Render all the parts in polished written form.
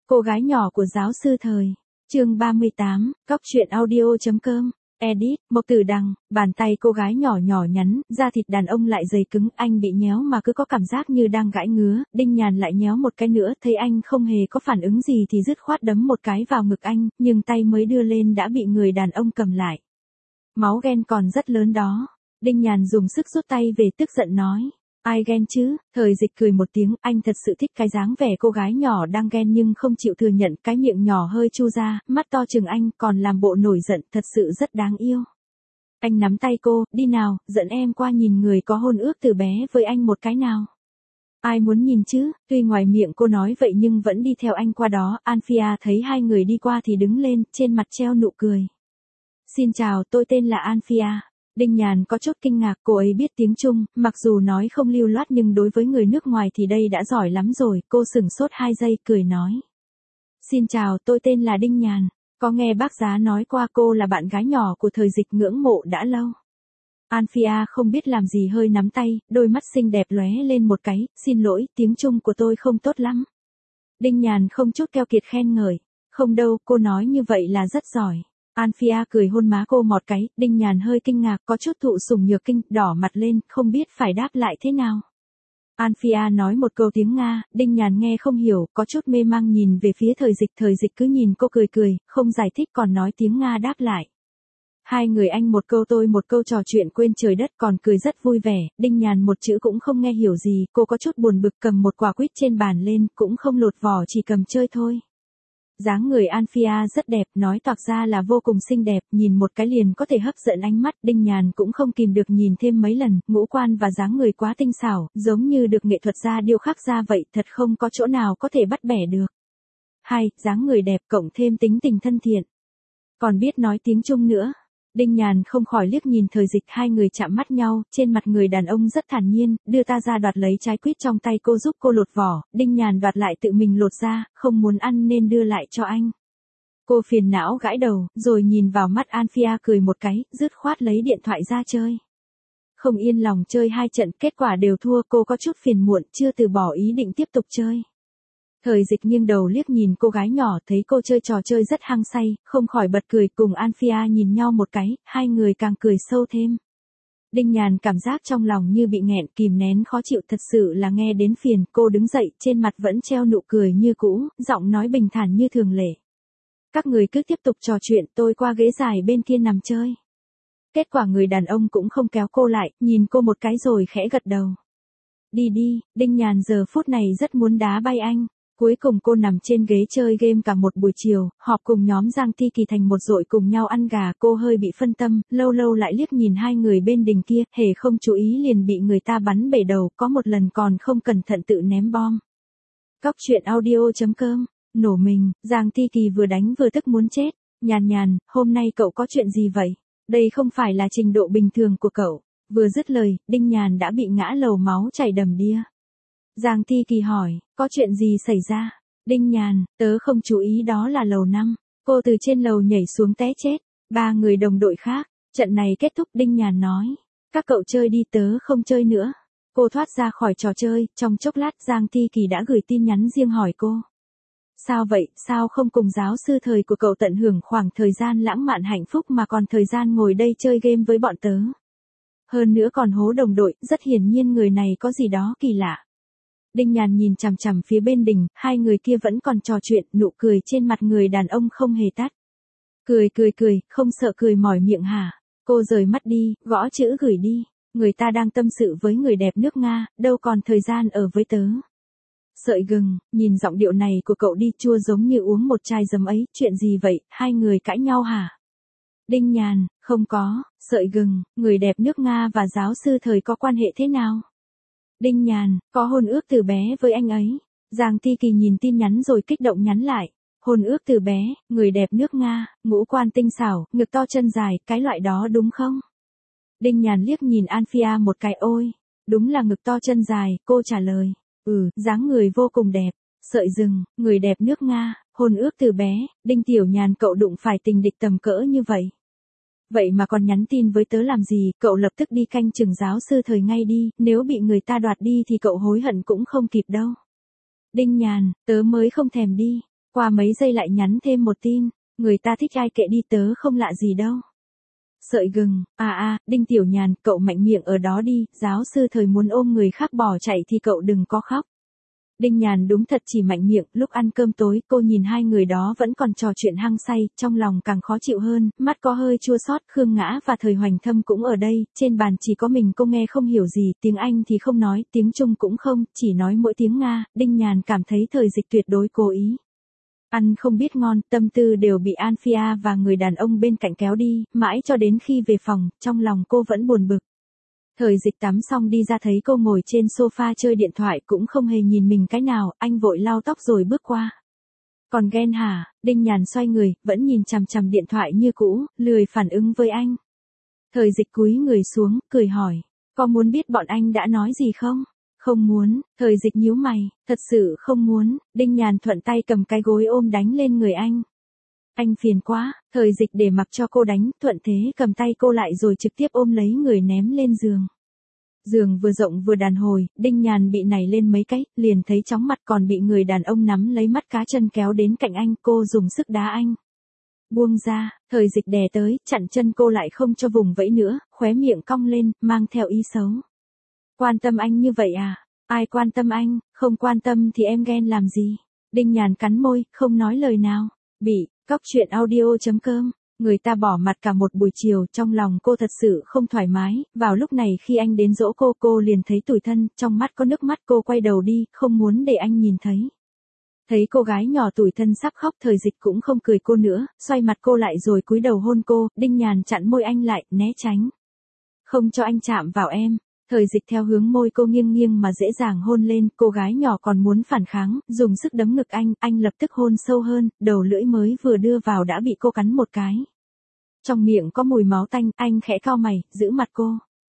Cô gái nhỏ của giáo sư thời. Chương 38, Cóc truyện audio.com. Edit, Mộc Tử Đằng, bàn tay cô gái nhỏ nhỏ nhắn, da thịt đàn ông lại dày cứng, anh bị nhéo mà cứ có cảm giác như đang gãi ngứa, Đinh Nhàn lại nhéo một cái nữa, thấy anh không hề có phản ứng gì thì dứt khoát đấm một cái vào ngực anh, nhưng tay mới đưa lên đã bị người đàn ông cầm lại. Máu ghen còn rất lớn đó. Đinh Nhàn dùng sức rút tay về tức giận nói. Ai ghen chứ? Thời Dịch cười một tiếng, anh thật sự thích cái dáng vẻ cô gái nhỏ đang ghen nhưng không chịu thừa nhận, cái miệng nhỏ hơi chu ra, mắt to chừng anh, còn làm bộ nổi giận, thật sự rất đáng yêu. Anh nắm tay cô, đi nào, dẫn em qua nhìn người có hôn ước từ bé với anh một cái nào. Ai muốn nhìn chứ? Tuy ngoài miệng cô nói vậy nhưng vẫn đi theo anh qua đó. Anphia thấy hai người đi qua thì đứng lên, trên mặt treo nụ cười. Xin chào, tôi tên là Anphia. Đinh Nhàn có chút kinh ngạc, cô ấy biết tiếng Trung, mặc dù nói không lưu loát nhưng đối với người nước ngoài thì đây đã giỏi lắm rồi, cô sửng sốt 2 giây, cười nói. Xin chào, tôi tên là Đinh Nhàn, có nghe bác giá nói qua cô là bạn gái nhỏ của Thời Dịch ngưỡng mộ đã lâu. Anphia không biết làm gì hơi nắm tay, đôi mắt xinh đẹp lóe lên một cái, xin lỗi, tiếng Trung của tôi không tốt lắm. Đinh Nhàn không chút keo kiệt khen ngợi, không đâu, cô nói như vậy là rất giỏi. Anphia cười hôn má cô một cái, Đinh Nhàn hơi kinh ngạc, có chút thụ sủng nhược kinh, đỏ mặt lên, không biết phải đáp lại thế nào. Anphia nói một câu tiếng Nga, Đinh Nhàn nghe không hiểu, có chút mê mang nhìn về phía Thời Dịch cứ nhìn cô cười cười, không giải thích còn nói tiếng Nga đáp lại. Hai người anh một câu tôi một câu trò chuyện quên trời đất còn cười rất vui vẻ, Đinh Nhàn một chữ cũng không nghe hiểu gì, cô có chút buồn bực cầm một quả quýt trên bàn lên, cũng không lột vỏ chỉ cầm chơi thôi. Dáng người Anphia rất đẹp, nói toạc ra là vô cùng xinh đẹp, nhìn một cái liền có thể hấp dẫn ánh mắt, Đinh Nhàn cũng không kìm được nhìn thêm mấy lần, ngũ quan và dáng người quá tinh xảo, giống như được nghệ thuật gia điêu khắc ra vậy, thật không có chỗ nào có thể bắt bẻ được. Hay, dáng người đẹp cộng thêm tính tình thân thiện. Còn biết nói tiếng Trung nữa. Đinh Nhàn không khỏi liếc nhìn Thời Dịch, hai người chạm mắt nhau, trên mặt người đàn ông rất thản nhiên, đưa ta ra đoạt lấy trái quýt trong tay cô giúp cô lột vỏ, Đinh Nhàn đoạt lại tự mình lột ra, không muốn ăn nên đưa lại cho anh. Cô phiền não gãi đầu, rồi nhìn vào mắt Anphia cười một cái, dứt khoát lấy điện thoại ra chơi. Không yên lòng chơi 2 trận, kết quả đều thua, cô có chút phiền muộn, chưa từ bỏ ý định tiếp tục chơi. Thời Dịch nghiêng đầu liếc nhìn cô gái nhỏ, thấy cô chơi trò chơi rất hăng say, không khỏi bật cười, cùng Anphia nhìn nhau một cái, hai người càng cười sâu thêm. Đinh Nhàn cảm giác trong lòng như bị nghẹn, kìm nén khó chịu, thật sự là nghe đến phiền, cô đứng dậy, trên mặt vẫn treo nụ cười như cũ, giọng nói bình thản như thường lệ. Các người cứ tiếp tục trò chuyện, tôi qua ghế dài bên kia nằm chơi. Kết quả người đàn ông cũng không kéo cô lại, nhìn cô một cái rồi khẽ gật đầu. Đi đi, Đinh Nhàn giờ phút này rất muốn đá bay anh. Cuối cùng cô nằm trên ghế chơi game cả một buổi chiều, họp cùng nhóm Giang Thi Kỳ thành một đội cùng nhau ăn gà, cô hơi bị phân tâm, lâu lâu lại liếc nhìn hai người bên đình kia, hề không chú ý liền bị người ta bắn bể đầu, có một lần còn không cẩn thận tự ném bom. Cóc truyện audio.com, nổ mình, Giang Thi Kỳ vừa đánh vừa tức muốn chết. Nhàn, hôm nay cậu có chuyện gì vậy? Đây không phải là trình độ bình thường của cậu. Vừa dứt lời, Đinh Nhàn đã bị ngã lầu máu chảy đầm đìa. Giang Thi Kỳ hỏi, có chuyện gì xảy ra? Đinh Nhàn, tớ không chú ý đó là lầu 5. Cô từ trên lầu nhảy xuống té chết. 3 người đồng đội khác. Trận này kết thúc, Đinh Nhàn nói. Các cậu chơi đi, tớ không chơi nữa. Cô thoát ra khỏi trò chơi, trong chốc lát Giang Thi Kỳ đã gửi tin nhắn riêng hỏi cô. Sao vậy, sao không cùng giáo sư Thời của cậu tận hưởng khoảng thời gian lãng mạn hạnh phúc mà còn thời gian ngồi đây chơi game với bọn tớ? Hơn nữa còn hố đồng đội, rất hiển nhiên người này có gì đó kỳ lạ. Đinh Nhàn nhìn chằm chằm phía bên đình, hai người kia vẫn còn trò chuyện, nụ cười trên mặt người đàn ông không hề tắt. Cười, không sợ cười mỏi miệng hả? Cô rời mắt đi, gõ chữ gửi đi. Người ta đang tâm sự với người đẹp nước Nga, đâu còn thời gian ở với tớ. Sợi gừng, nhìn giọng điệu này của cậu đi chua giống như uống một chai giấm ấy, chuyện gì vậy, hai người cãi nhau hả? Đinh Nhàn, không có, sợi gừng, người đẹp nước Nga và giáo sư Thời có quan hệ thế nào? Đinh Nhàn, có hôn ước từ bé với anh ấy. Giang Thi Kỳ nhìn tin nhắn rồi kích động nhắn lại. Hôn ước từ bé, người đẹp nước Nga, ngũ quan tinh xảo, ngực to chân dài, cái loại đó đúng không? Đinh Nhàn liếc nhìn Anphia một cái, ôi, đúng là ngực to chân dài, cô trả lời. Dáng người vô cùng đẹp. Sợi rừng, người đẹp nước Nga, hôn ước từ bé, Đinh Tiểu Nhàn cậu đụng phải tình địch tầm cỡ như vậy. Vậy mà còn nhắn tin với tớ làm gì, cậu lập tức đi canh chừng giáo sư Thời ngay đi, nếu bị người ta đoạt đi thì cậu hối hận cũng không kịp đâu. Đinh Nhàn, tớ mới không thèm đi. Qua mấy giây lại nhắn thêm một tin, người ta thích ai kệ đi tớ không lạ gì đâu. Sợi gừng, Đinh Tiểu Nhàn, cậu mạnh miệng ở đó đi, giáo sư Thời muốn ôm người khác bỏ chạy thì cậu đừng có khóc. Đinh Nhàn đúng thật chỉ mạnh miệng, lúc ăn cơm tối, cô nhìn hai người đó vẫn còn trò chuyện hăng say, trong lòng càng khó chịu hơn, mắt có hơi chua xót. Khương Ngã và Thời Hoành Thâm cũng ở đây, trên bàn chỉ có mình cô nghe không hiểu gì, tiếng Anh thì không nói, tiếng Trung cũng không, chỉ nói mỗi tiếng Nga. Đinh Nhàn cảm thấy Thời Dịch tuyệt đối cố ý. Ăn không biết ngon, tâm tư đều bị Anphia và người đàn ông bên cạnh kéo đi, mãi cho đến khi về phòng, trong lòng cô vẫn buồn bực. Thời Dịch tắm xong đi ra thấy cô ngồi trên sofa chơi điện thoại cũng không hề nhìn mình cái nào, anh vội lau tóc rồi bước qua. Còn ghen hả? Đinh Nhàn xoay người, vẫn nhìn chằm chằm điện thoại như cũ, lười phản ứng với anh. Thời Dịch cúi người xuống, cười hỏi, có muốn biết bọn anh đã nói gì không? Không muốn. Thời Dịch nhíu mày, thật sự không muốn. Đinh Nhàn thuận tay cầm cái gối ôm đánh lên người anh. Anh phiền quá. Thời Dịch để mặc cho cô đánh, thuận thế cầm tay cô lại rồi trực tiếp ôm lấy người ném lên giường. Giường vừa rộng vừa đàn hồi, Đinh Nhàn bị nảy lên mấy cái, liền thấy chóng mặt, còn bị người đàn ông nắm lấy mắt cá chân kéo đến cạnh anh, cô dùng sức đá anh. Buông ra. Thời Dịch đè tới, chặn chân cô lại không cho vùng vẫy nữa, khóe miệng cong lên, mang theo ý xấu. Quan tâm anh như vậy à? Ai quan tâm anh, không quan tâm thì em ghen làm gì? Đinh Nhàn cắn môi, không nói lời nào. Cóc truyện audio.com. Người ta bỏ mặt cả một buổi chiều, trong lòng cô thật sự không thoải mái, vào lúc này khi anh đến dỗ cô liền thấy tủi thân, trong mắt có nước mắt, cô quay đầu đi, không muốn để anh nhìn thấy. Thấy cô gái nhỏ tủi thân sắp khóc, Thời Dịch cũng không cười cô nữa, xoay mặt cô lại rồi cúi đầu hôn cô. Đinh Nhàn chặn môi anh lại, né tránh. Không cho anh chạm vào em. Thời Dịch theo hướng môi cô nghiêng nghiêng mà dễ dàng hôn lên, cô gái nhỏ còn muốn phản kháng, dùng sức đấm ngực anh lập tức hôn sâu hơn, đầu lưỡi mới vừa đưa vào đã bị cô cắn một cái. Trong miệng có mùi máu tanh, anh khẽ cau mày, giữ mặt cô.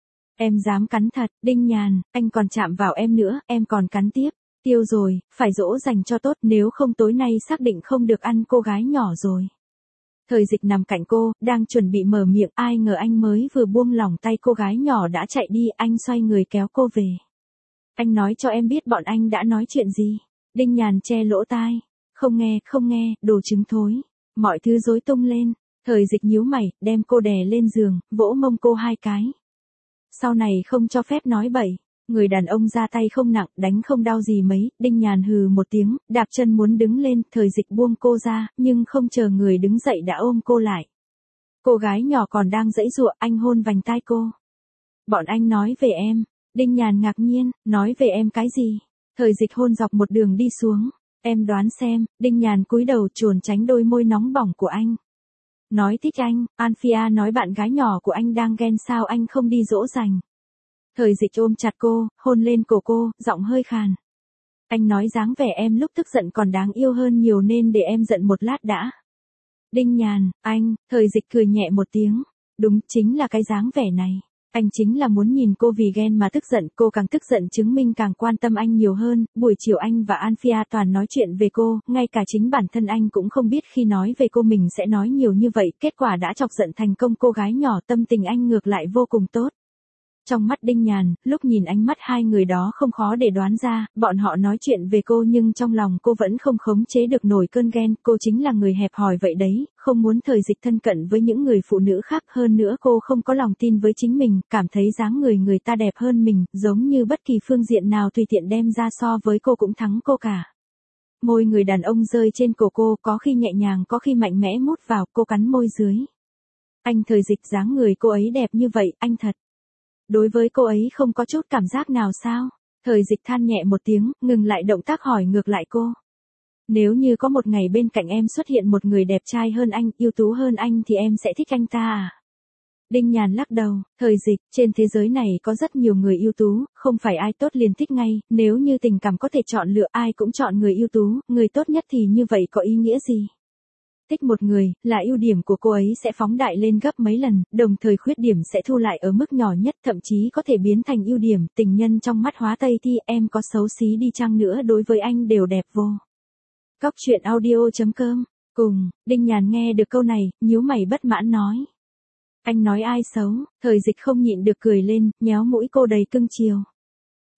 Em dám cắn thật, Đinh Nhàn, anh còn chạm vào em nữa, em còn cắn tiếp. Tiêu rồi, phải dỗ dành cho tốt, nếu không tối nay xác định không được ăn cô gái nhỏ rồi. Thời Dịch nằm cạnh cô, đang chuẩn bị mở miệng, ai ngờ anh mới vừa buông lỏng tay cô gái nhỏ đã chạy đi, anh xoay người kéo cô về. Anh nói cho em biết bọn anh đã nói chuyện gì. Đinh Nhàn che lỗ tai. Không nghe, đồ trứng thối. Mọi thứ rối tung lên. Thời Dịch nhíu mày, đem cô đè lên giường, vỗ mông cô 2 cái. Sau này không cho phép nói bậy. Người đàn ông ra tay không nặng, đánh không đau gì mấy. Đinh Nhàn hừ một tiếng, đạp chân muốn đứng lên, Thời Dịch buông cô ra, nhưng không chờ người đứng dậy đã ôm cô lại. Cô gái nhỏ còn đang giãy giụa, anh hôn vành tai cô. Bọn anh nói về em. Đinh Nhàn ngạc nhiên, nói về em cái gì? Thời Dịch hôn dọc một đường đi xuống. Em đoán xem. Đinh Nhàn cúi đầu trốn tránh đôi môi nóng bỏng của anh. Nói thích anh, Anphia nói bạn gái nhỏ của anh đang ghen, sao anh không đi dỗ dành. Thời Dịch ôm chặt cô, hôn lên cổ cô, giọng hơi khàn. Anh nói dáng vẻ em lúc tức giận còn đáng yêu hơn nhiều nên để em giận một lát đã. Đinh Nhàn, anh. Thời Dịch cười nhẹ một tiếng. Đúng, chính là cái dáng vẻ này. Anh chính là muốn nhìn cô vì ghen mà tức giận, cô càng tức giận chứng minh càng quan tâm anh nhiều hơn. Buổi chiều anh và Anphia toàn nói chuyện về cô, ngay cả chính bản thân anh cũng không biết khi nói về cô mình sẽ nói nhiều như vậy, kết quả đã chọc giận thành công cô gái nhỏ, tâm tình anh ngược lại vô cùng tốt. Trong mắt Đinh Nhàn, lúc nhìn ánh mắt hai người đó không khó để đoán ra, bọn họ nói chuyện về cô nhưng trong lòng cô vẫn không khống chế được nổi cơn ghen, cô chính là người hẹp hòi vậy đấy, không muốn Thời Dịch thân cận với những người phụ nữ khác, hơn nữa cô không có lòng tin với chính mình, cảm thấy dáng người ta đẹp hơn mình, giống như bất kỳ phương diện nào tùy tiện đem ra so với cô cũng thắng cô cả. Môi người đàn ông rơi trên cổ cô, có khi nhẹ nhàng có khi mạnh mẽ mút vào, cô cắn môi dưới. Anh Thời Dịch, dáng người cô ấy đẹp như vậy, anh thật. Đối với cô ấy không có chút cảm giác nào sao? Thời Dịch than nhẹ một tiếng, ngừng lại động tác hỏi ngược lại cô. Nếu như có một ngày bên cạnh em xuất hiện một người đẹp trai hơn anh, ưu tú hơn anh thì em sẽ thích anh ta à? Đinh Nhàn lắc đầu, Thời Dịch, trên thế giới này có rất nhiều người ưu tú, không phải ai tốt liền thích ngay, nếu như tình cảm có thể chọn lựa ai cũng chọn người ưu tú, người tốt nhất thì như vậy có ý nghĩa gì? Thích một người, là ưu điểm của cô ấy sẽ phóng đại lên gấp mấy lần, đồng thời khuyết điểm sẽ thu lại ở mức nhỏ nhất, thậm chí có thể biến thành ưu điểm, tình nhân trong mắt hóa Tây Thi, em có xấu xí đi chăng nữa đối với anh đều đẹp vô. Cóc truyện audio.com. Cùng, Đinh Nhàn nghe được câu này, nhíu mày bất mãn nói. Anh nói ai xấu? Thời Dịch không nhịn được cười lên, nhéo mũi cô đầy cưng chiều.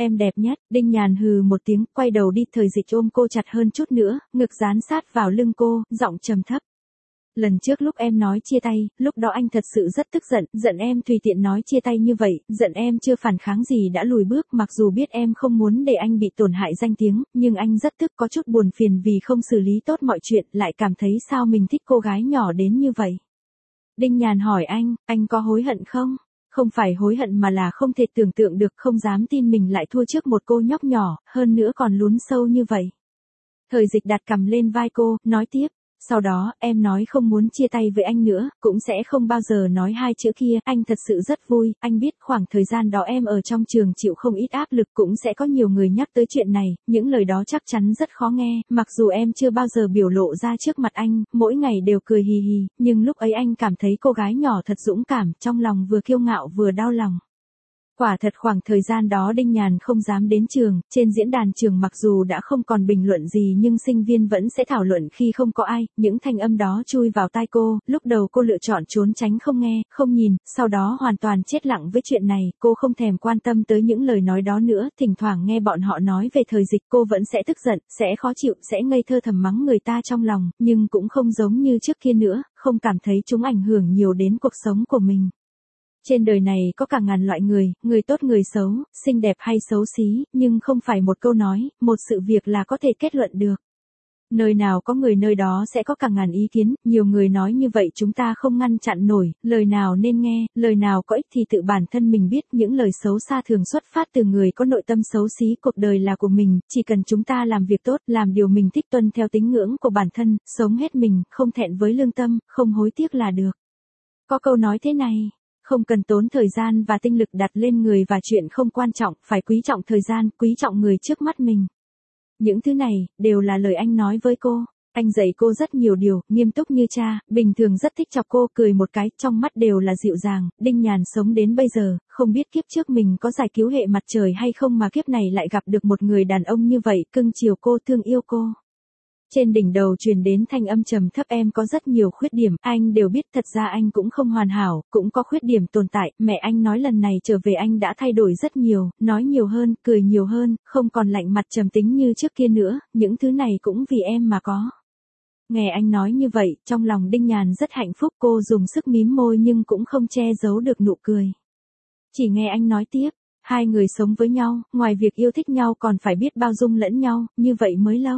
Em đẹp nhất, Đinh Nhàn hừ một tiếng, quay đầu đi, Thời Dịch ôm cô chặt hơn chút nữa, ngực dán sát vào lưng cô, giọng trầm thấp. Lần trước lúc em nói chia tay, lúc đó anh thật sự rất tức giận, giận em tùy tiện nói chia tay như vậy, giận em chưa phản kháng gì đã lùi bước, mặc dù biết em không muốn để anh bị tổn hại danh tiếng, nhưng anh rất tức, có chút buồn phiền vì không xử lý tốt mọi chuyện, lại cảm thấy sao mình thích cô gái nhỏ đến như vậy. Đinh Nhàn hỏi anh có hối hận không? Không phải hối hận mà là không thể tưởng tượng được, không dám tin mình lại thua trước một cô nhóc nhỏ, hơn nữa còn lún sâu như vậy. Thời Dịch đặt cằm lên vai cô, nói tiếp. Sau đó, em nói không muốn chia tay với anh nữa, cũng sẽ không bao giờ nói hai chữ kia, anh thật sự rất vui, anh biết khoảng thời gian đó em ở trong trường chịu không ít áp lực, cũng sẽ có nhiều người nhắc tới chuyện này, những lời đó chắc chắn rất khó nghe, mặc dù em chưa bao giờ biểu lộ ra trước mặt anh, mỗi ngày đều cười hì hì, nhưng lúc ấy anh cảm thấy cô gái nhỏ thật dũng cảm, trong lòng vừa kiêu ngạo vừa đau lòng. Quả thật khoảng thời gian đó Đinh Nhàn không dám đến trường, trên diễn đàn trường mặc dù đã không còn bình luận gì nhưng sinh viên vẫn sẽ thảo luận khi không có ai, những thanh âm đó chui vào tai cô, lúc đầu cô lựa chọn trốn tránh không nghe, không nhìn, sau đó hoàn toàn chết lặng với chuyện này, cô không thèm quan tâm tới những lời nói đó nữa, thỉnh thoảng nghe bọn họ nói về Thời Dịch cô vẫn sẽ tức giận, sẽ khó chịu, sẽ ngây thơ thầm mắng người ta trong lòng, nhưng cũng không giống như trước kia nữa, không cảm thấy chúng ảnh hưởng nhiều đến cuộc sống của mình. Trên đời này có cả ngàn loại người tốt người xấu, xinh đẹp hay xấu xí, nhưng không phải một câu nói, một sự việc là có thể kết luận được. Nơi nào có người nơi đó sẽ có cả ngàn ý kiến, nhiều người nói như vậy chúng ta không ngăn chặn nổi, lời nào nên nghe, lời nào có ích thì tự bản thân mình biết, những lời xấu xa thường xuất phát từ người có nội tâm xấu xí, cuộc đời là của mình, chỉ cần chúng ta làm việc tốt, làm điều mình thích tuân theo tín ngưỡng của bản thân, sống hết mình, không thẹn với lương tâm, không hối tiếc là được. Có câu nói thế này. Không cần tốn thời gian và tinh lực đặt lên người và chuyện không quan trọng, phải quý trọng thời gian, quý trọng người trước mắt mình. Những thứ này, đều là lời anh nói với cô. Anh dạy cô rất nhiều điều, nghiêm túc như cha, bình thường rất thích chọc cô, cười một cái, trong mắt đều là dịu dàng. Đinh Nhàn sống đến bây giờ, không biết kiếp trước mình có giải cứu hệ mặt trời hay không mà kiếp này lại gặp được một người đàn ông như vậy, cưng chiều cô, thương yêu cô. Trên đỉnh đầu truyền đến thanh âm trầm thấp, em có rất nhiều khuyết điểm, anh đều biết, thật ra anh cũng không hoàn hảo, cũng có khuyết điểm tồn tại, mẹ anh nói lần này trở về anh đã thay đổi rất nhiều, nói nhiều hơn, cười nhiều hơn, không còn lạnh mặt trầm tính như trước kia nữa, những thứ này cũng vì em mà có. Nghe anh nói như vậy, trong lòng Đinh Nhàn rất hạnh phúc, cô dùng sức mím môi nhưng cũng không che giấu được nụ cười. Chỉ nghe anh nói tiếp, hai người sống với nhau, ngoài việc yêu thích nhau còn phải biết bao dung lẫn nhau, như vậy mới lâu.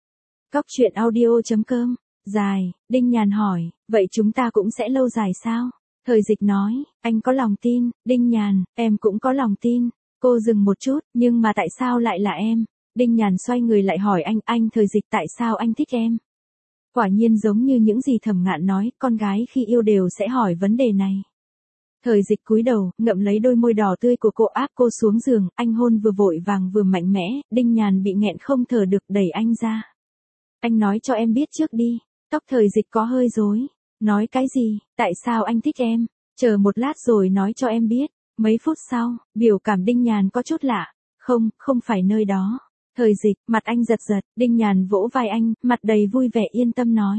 Cóc truyện audio.com. Dài, Đinh Nhàn hỏi, vậy chúng ta cũng sẽ lâu dài sao? Thời Dịch nói, anh có lòng tin, Đinh Nhàn, em cũng có lòng tin. Cô dừng một chút, nhưng mà tại sao lại là em? Đinh Nhàn xoay người lại hỏi anh Thời Dịch tại sao anh thích em? Quả nhiên giống như những gì Thẩm Ngạn nói, con gái khi yêu đều sẽ hỏi vấn đề này. Thời Dịch cúi đầu, ngậm lấy đôi môi đỏ tươi của cô, áp cô xuống giường, anh hôn vừa vội vàng vừa mạnh mẽ, Đinh Nhàn bị nghẹn không thở được, đẩy anh ra. Anh nói cho em biết trước đi. Tóc Thời Dịch có hơi rối. Nói cái gì, tại sao anh thích em? Chờ một lát rồi nói cho em biết. Mấy phút sau, biểu cảm Đinh Nhàn có chút lạ. Không phải nơi đó. Thời Dịch, mặt anh giật giật, Đinh Nhàn vỗ vai anh, mặt đầy vui vẻ yên tâm nói.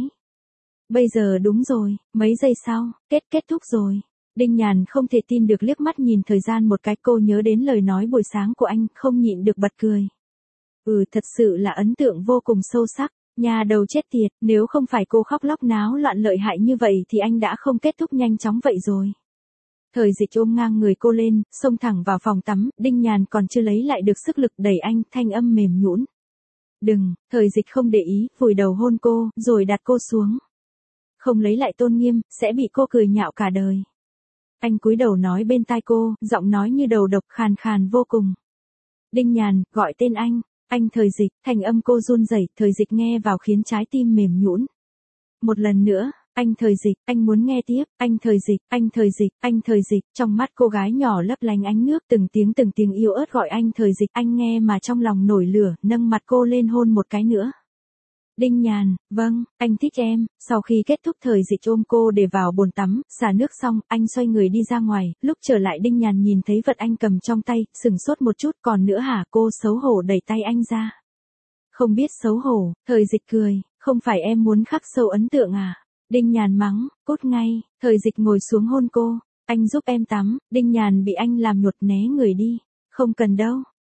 Bây giờ đúng rồi, mấy giây sau, kết thúc rồi. Đinh Nhàn không thể tin được, liếc mắt nhìn thời gian một cái, cô nhớ đến lời nói buổi sáng của anh, không nhịn được bật cười. Thật sự là ấn tượng vô cùng sâu sắc. Nhà đầu chết tiệt, nếu không phải cô khóc lóc náo loạn lợi hại như vậy thì anh đã không kết thúc nhanh chóng vậy rồi. Thời Dịch ôm ngang người cô lên, xông thẳng vào phòng tắm, Đinh Nhàn còn chưa lấy lại được sức lực đẩy anh, thanh âm mềm nhũn. Đừng, Thời Dịch không để ý, vùi đầu hôn cô, rồi đặt cô xuống. Không lấy lại tôn nghiêm, sẽ bị cô cười nhạo cả đời. Anh cúi đầu nói bên tai cô, giọng nói như đầu độc, khàn khàn vô cùng. Đinh Nhàn, gọi tên anh. Anh Thời Dịch, thanh âm cô run rẩy, Thời Dịch nghe vào khiến trái tim mềm nhũn. Một lần nữa, anh Thời Dịch, anh muốn nghe tiếp, anh Thời Dịch, anh Thời Dịch, anh Thời Dịch, trong mắt cô gái nhỏ lấp lánh ánh nước, từng tiếng yếu ớt gọi anh Thời Dịch, anh nghe mà trong lòng nổi lửa, nâng mặt cô lên hôn một cái nữa. Đinh Nhàn, vâng, anh thích em. Sau khi kết thúc, Thời Dịch ôm cô để vào bồn tắm, xả nước xong, anh xoay người đi ra ngoài, lúc trở lại Đinh Nhàn nhìn thấy vật anh cầm trong tay, sửng sốt một chút, còn nữa hả? Cô xấu hổ đẩy tay anh ra. Không biết xấu hổ, Thời Dịch cười, không phải em muốn khắc sâu ấn tượng à? Đinh Nhàn mắng, cút ngay. Thời Dịch ngồi xuống hôn cô, anh giúp em tắm. Đinh Nhàn bị anh làm nhột, né người đi. Không cần đâu,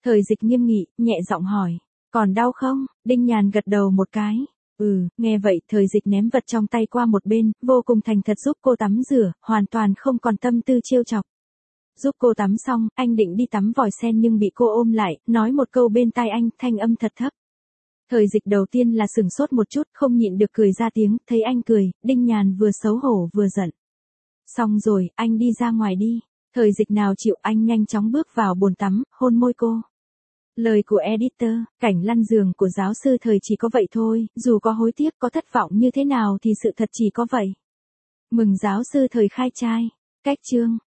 Thời Dịch nghiêm nghị, nhẹ giọng hỏi. Còn đau không? Đinh Nhàn gật đầu một cái. Nghe vậy Thời Dịch ném vật trong tay qua một bên, vô cùng thành thật giúp cô tắm rửa, hoàn toàn không còn tâm tư trêu chọc. Giúp cô tắm xong, anh định đi tắm vòi sen nhưng bị cô ôm lại, nói một câu bên tai anh, thanh âm thật thấp. Thời Dịch đầu tiên là sửng sốt một chút, không nhịn được cười ra tiếng, thấy anh cười, Đinh Nhàn vừa xấu hổ vừa giận. Xong rồi, anh đi ra ngoài đi. Thời Dịch nào chịu, anh nhanh chóng bước vào bồn tắm, hôn môi cô. Lời của editor, cảnh lăn giường của giáo sư Thời chỉ có vậy thôi, dù có hối tiếc có thất vọng như thế nào thì sự thật chỉ có vậy. Mừng giáo sư Thời khai trai. Cách chương